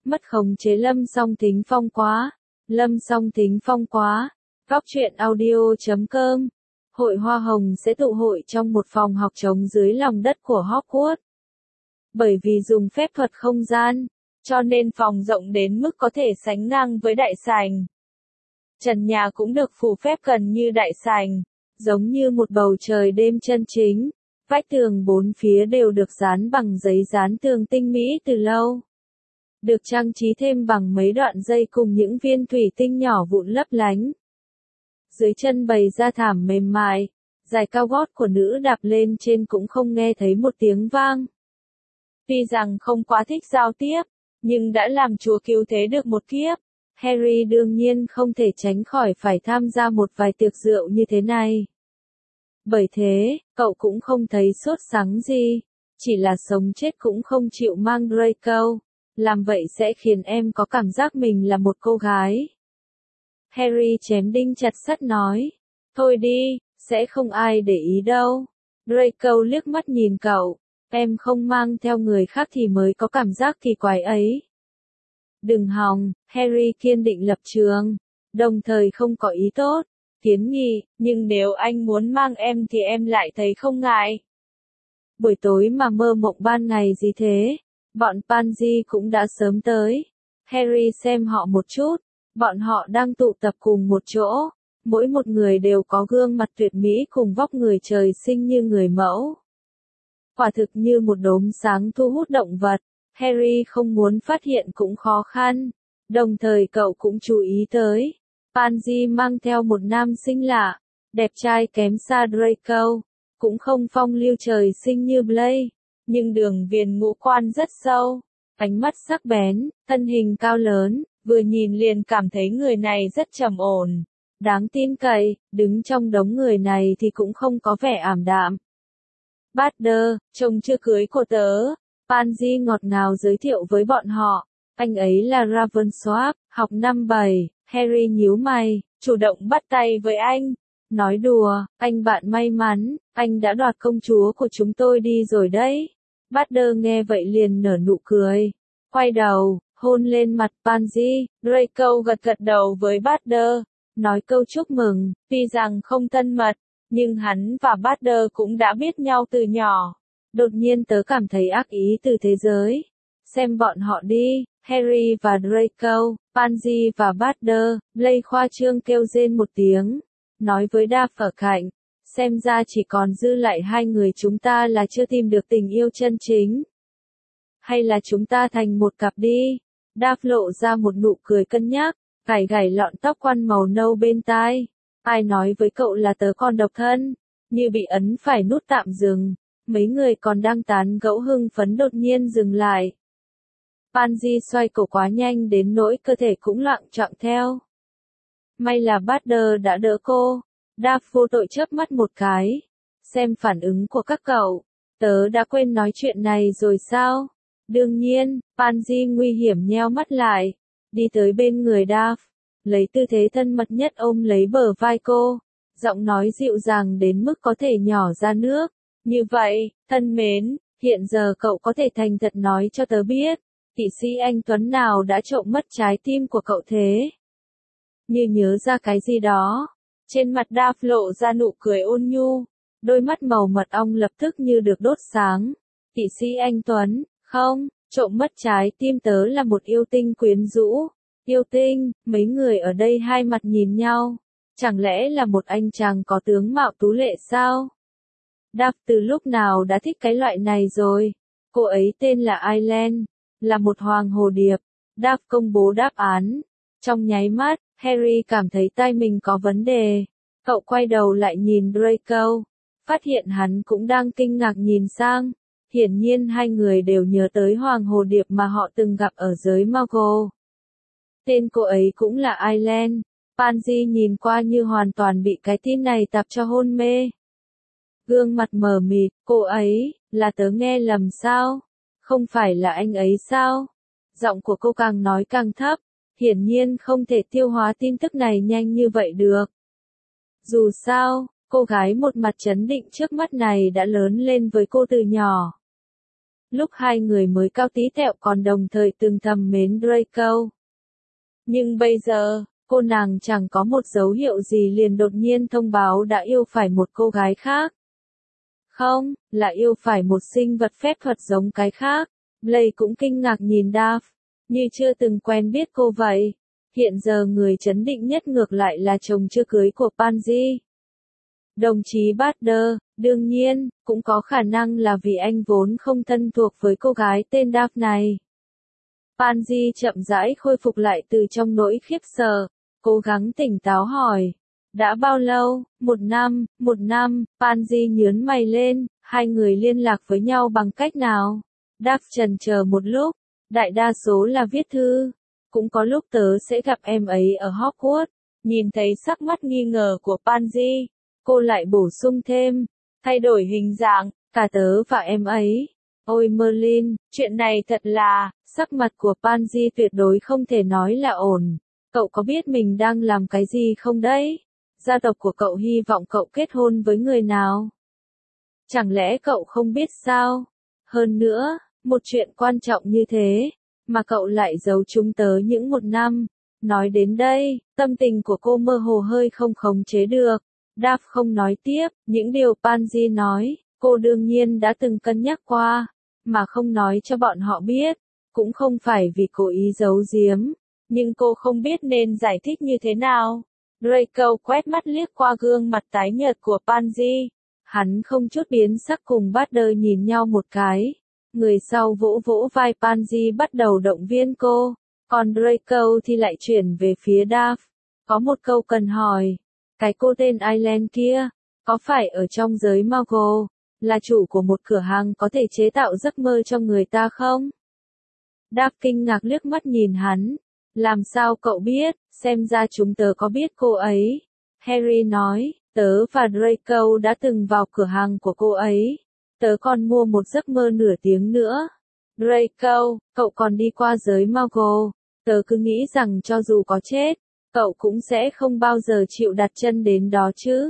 Mất khống chế Lâm Song Thính Phong quá. Lâm Song Thính Phong quá. Góc truyện audio.com. Hội Hoa Hồng sẽ tụ hội trong một phòng học trống dưới lòng đất của Hogwarts. Bởi vì dùng phép thuật không gian, cho nên phòng rộng đến mức có thể sánh ngang với đại sảnh. Trần nhà cũng được phủ phép gần như đại sảnh, giống như một bầu trời đêm chân chính. Vách tường bốn phía đều được dán bằng giấy dán tường tinh mỹ từ lâu. Được trang trí thêm bằng mấy đoạn dây cùng những viên thủy tinh nhỏ vụn lấp lánh. Dưới chân bày ra thảm mềm mại, giày cao gót của nữ đạp lên trên cũng không nghe thấy một tiếng vang. Tuy rằng không quá thích giao tiếp, nhưng đã làm Chúa cứu thế được một kiếp, Harry đương nhiên không thể tránh khỏi phải tham gia một vài tiệc rượu như thế này. Bởi thế, cậu cũng không thấy sốt sắng gì, chỉ là sống chết cũng không chịu mang Draco, làm vậy sẽ khiến em có cảm giác mình là một cô gái. Harry chém đinh chặt sắt nói, thôi đi, sẽ không ai để ý đâu. Draco liếc mắt nhìn cậu, em không mang theo người khác thì mới có cảm giác kỳ quái ấy. Đừng hòng, Harry kiên định lập trường, đồng thời không có ý tốt, kiến nghị, nhưng nếu anh muốn mang em thì em lại thấy không ngại. Buổi tối mà mơ mộng ban ngày gì thế, bọn Pansy cũng đã sớm tới. Harry xem họ một chút, bọn họ đang tụ tập cùng một chỗ, mỗi một người đều có gương mặt tuyệt mỹ cùng vóc người trời sinh như người mẫu. Quả thực như một đốm sáng thu hút động vật, Harry không muốn phát hiện cũng khó khăn, đồng thời cậu cũng chú ý tới. Pansy mang theo một nam sinh lạ, đẹp trai kém xa Draco, cũng không phong lưu trời sinh như Blaise, nhưng đường viền ngũ quan rất sâu, ánh mắt sắc bén, thân hình cao lớn, vừa nhìn liền cảm thấy người này rất trầm ổn, đáng tin cậy, đứng trong đống người này thì cũng không có vẻ ảm đạm. Potter, chồng chưa cưới của tớ, Pansy ngọt ngào giới thiệu với bọn họ, anh ấy là Ravensworth, học năm 7, Harry nhíu mày, chủ động bắt tay với anh, nói đùa, anh bạn may mắn, anh đã đoạt công chúa của chúng tôi đi rồi đấy. Potter nghe vậy liền nở nụ cười, quay đầu, hôn lên mặt Pansy. Draco gật gật đầu với Potter, nói câu chúc mừng, tuy rằng không thân mật, nhưng hắn và Potter cũng đã biết nhau từ nhỏ. Đột nhiên tớ cảm thấy ác ý từ thế giới. Xem bọn họ đi, Harry và Draco, Pansy và Potter. Blaise khoa trương kêu rên một tiếng, nói với Duff ở cạnh, xem ra chỉ còn dư lại hai người chúng ta là chưa tìm được tình yêu chân chính. Hay là chúng ta thành một cặp đi. Duff lộ ra một nụ cười cân nhắc, gảy gảy lọn tóc quăn màu nâu bên tai. Ai nói với cậu là tớ còn độc thân, như bị ấn phải nút tạm dừng. Mấy người còn đang tán gẫu hưng phấn đột nhiên dừng lại. Pansy xoay cổ quá nhanh đến nỗi cơ thể cũng loạng choạng theo. May là Potter đã đỡ cô. Duff vô tội chớp mắt một cái. Xem phản ứng của các cậu. Tớ đã quên nói chuyện này rồi sao? Đương nhiên, Pansy nguy hiểm nheo mắt lại. Đi tới bên người Duff, lấy tư thế thân mật nhất ôm lấy bờ vai cô. Giọng nói dịu dàng đến mức có thể nhỏ ra nước. Như vậy, thân mến, hiện giờ cậu có thể thành thật nói cho tớ biết, kỵ sĩ anh Tuấn nào đã trộm mất trái tim của cậu thế? Như nhớ ra cái gì đó, trên mặt Duff lộ ra nụ cười ôn nhu, đôi mắt màu mật ong lập tức như được đốt sáng. Kỵ sĩ anh Tuấn, không, trộm mất trái tim tớ là một yêu tinh quyến rũ. Yêu tinh, mấy người ở đây hai mặt nhìn nhau, chẳng lẽ là một anh chàng có tướng mạo tú lệ sao? Duff từ lúc nào đã thích cái loại này rồi. Cô ấy tên là Aileen, là một hoàng hồ điệp. Duff công bố đáp án. Trong nháy mắt, Harry cảm thấy tai mình có vấn đề. Cậu quay đầu lại nhìn Draco, phát hiện hắn cũng đang kinh ngạc nhìn sang. Hiển nhiên hai người đều nhớ tới hoàng hồ điệp mà họ từng gặp ở giới Muggle. Tên cô ấy cũng là Aileen. Pansy nhìn qua như hoàn toàn bị cái tin này tạp cho hôn mê. Gương mặt mờ mịt, cô ấy, là tớ nghe lầm sao? Không phải là anh ấy sao? Giọng của cô càng nói càng thấp, hiển nhiên không thể tiêu hóa tin tức này nhanh như vậy được. Dù sao, cô gái một mặt trấn định trước mắt này đã lớn lên với cô từ nhỏ. lúc hai người mới cao tí tẹo còn đồng thời từng thầm mến Draco. Nhưng bây giờ, cô nàng chẳng có một dấu hiệu gì liền đột nhiên thông báo đã yêu phải một cô gái khác. Không, là yêu phải một sinh vật phép thuật giống cái khác. Blake cũng kinh ngạc nhìn Dav, như chưa từng quen biết cô vậy. Hiện giờ người chấn định nhất ngược lại là chồng chưa cưới của Pansy. Đồng chí Bader, đương nhiên, cũng có khả năng là vì anh vốn không thân thuộc với cô gái tên Dav này. Pansy chậm rãi khôi phục lại từ trong nỗi khiếp sợ, cố gắng tỉnh táo hỏi. Đã bao lâu? Một năm, Pansy nhướng mày lên, hai người liên lạc với nhau bằng cách nào? Dav chần chờ một lúc, đại đa số là viết thư. Cũng có lúc tớ sẽ gặp em ấy ở Hogwarts. Nhìn thấy sắc mắt nghi ngờ của Pansy, cô lại bổ sung thêm, thay đổi hình dạng, cả tớ và em ấy. Ôi Merlin, chuyện này thật là, sắc mặt của Pansy tuyệt đối không thể nói là ổn. Cậu có biết mình đang làm cái gì không đấy? Gia tộc của cậu hy vọng cậu kết hôn với người nào? Chẳng lẽ cậu không biết sao? Hơn nữa, một chuyện quan trọng như thế, mà cậu lại giấu chúng tớ những một năm. Nói đến đây, tâm tình của cô mơ hồ hơi không khống chế được. Dav không nói tiếp, những điều Pansy nói, cô đương nhiên đã từng cân nhắc qua, mà không nói cho bọn họ biết, cũng không phải vì cố ý giấu giếm, nhưng cô không biết nên giải thích như thế nào. Draco quét mắt liếc qua gương mặt tái nhợt của Pansy, hắn không chút biến sắc cùng Bader nhìn nhau một cái. Người sau vỗ vỗ vai Pansy bắt đầu động viên cô, còn Draco thì lại chuyển về phía Dav. Có một câu cần hỏi, cái cô tên Aileen kia, có phải ở trong giới Muggle, là chủ của một cửa hàng có thể chế tạo giấc mơ cho người ta không? Dav kinh ngạc liếc mắt nhìn hắn, làm sao cậu biết, xem ra chúng tớ có biết cô ấy. Harry nói, tớ và Draco đã từng vào cửa hàng của cô ấy. Tớ còn mua một giấc mơ nửa tiếng nữa. Draco, cậu còn đi qua giới Muggle. Tớ cứ nghĩ rằng cho dù có chết, cậu cũng sẽ không bao giờ chịu đặt chân đến đó chứ.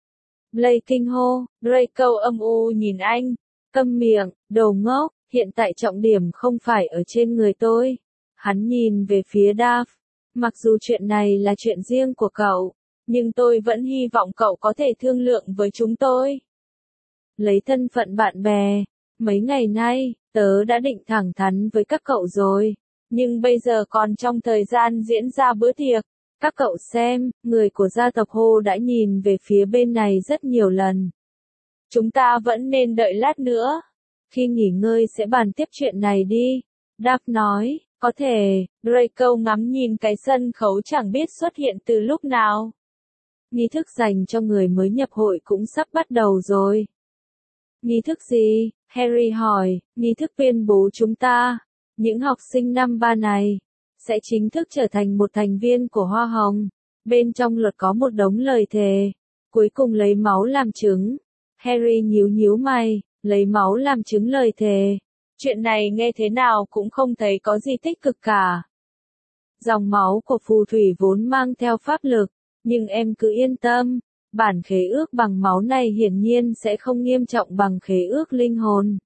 Blake kinh hô, Draco âm u nhìn anh. Câm miệng, đồ ngốc, hiện tại trọng điểm không phải ở trên người tôi. Hắn nhìn về phía Dav. Mặc dù chuyện này là chuyện riêng của cậu, nhưng tôi vẫn hy vọng cậu có thể thương lượng với chúng tôi. Lấy thân phận bạn bè, mấy ngày nay, tớ đã định thẳng thắn với các cậu rồi, nhưng bây giờ còn trong thời gian diễn ra bữa tiệc. Các cậu xem, người của gia tộc Hồ đã nhìn về phía bên này rất nhiều lần. Chúng ta vẫn nên đợi lát nữa. Khi nghỉ ngơi sẽ bàn tiếp chuyện này đi. Dav nói, có thể. Draco ngắm nhìn cái sân khấu chẳng biết xuất hiện từ lúc nào. Nghi thức dành cho người mới nhập hội cũng sắp bắt đầu rồi. Nghi thức gì? Harry hỏi, nghi thức tuyên bố chúng ta, những học sinh năm ba này, sẽ chính thức trở thành một thành viên của Hoa Hồng. Bên trong luật có một đống lời thề. Cuối cùng lấy máu làm chứng. Harry nhíu mày, lấy máu làm chứng lời thề. Chuyện này nghe thế nào cũng không thấy có gì tích cực cả. Dòng máu của phù thủy vốn mang theo pháp lực, nhưng em cứ yên tâm, bản khế ước bằng máu này hiển nhiên sẽ không nghiêm trọng bằng khế ước linh hồn.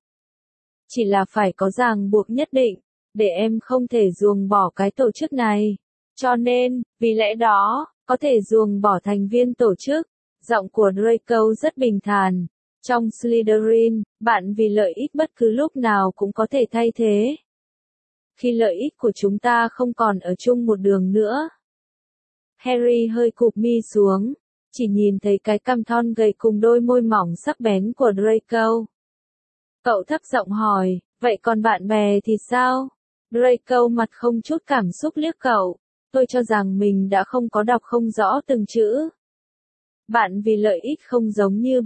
Chỉ là phải có ràng buộc nhất định, để em không thể ruồng bỏ cái tổ chức này. Cho nên, vì lẽ đó, có thể ruồng bỏ thành viên tổ chức. Giọng của Draco rất bình thản. Trong Slytherin, bạn vì lợi ích bất cứ lúc nào cũng có thể thay thế. Khi lợi ích của chúng ta không còn ở chung một đường nữa. Harry hơi cụp mi xuống, chỉ nhìn thấy cái cằm thon gầy cùng đôi môi mỏng sắc bén của Draco. Cậu thấp giọng hỏi, vậy còn bạn bè thì sao? Draco mặt không chút cảm xúc liếc cậu, tôi cho rằng mình đã không có đọc không rõ từng chữ. Bạn vì lợi ích không giống như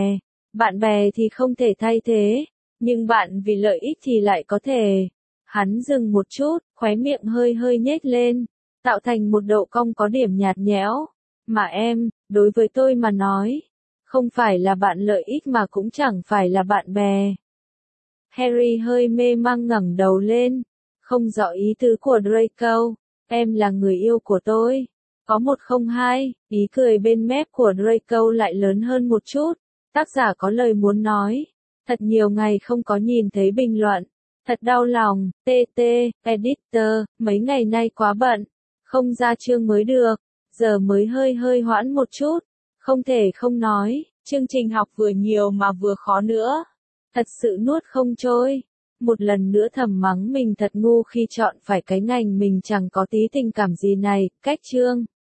bạn bè thì không thể thay thế, nhưng bạn vì lợi ích thì lại có thể. Hắn dừng một chút, khóe miệng hơi nhếch lên, tạo thành một độ cong có điểm nhạt nhẽo. Mà em, đối với tôi mà nói, không phải là bạn lợi ích mà cũng chẳng phải là bạn bè. Harry hơi mê mang ngẩng đầu lên, không rõ ý tứ của Draco. Em là người yêu của tôi. Có 102, ý cười bên mép của Draco lại lớn hơn một chút. Tác giả có lời muốn nói. Thật nhiều ngày không có nhìn thấy bình luận. Thật đau lòng, TT, editor, mấy ngày nay quá bận. Không ra chương mới được. Giờ mới hơi hoãn một chút. Không thể không nói, chương trình học vừa nhiều mà vừa khó nữa. Thật sự nuốt không trôi. Một lần nữa thầm mắng mình thật ngu khi chọn phải cái ngành mình chẳng có tí tình cảm gì này, cách chương.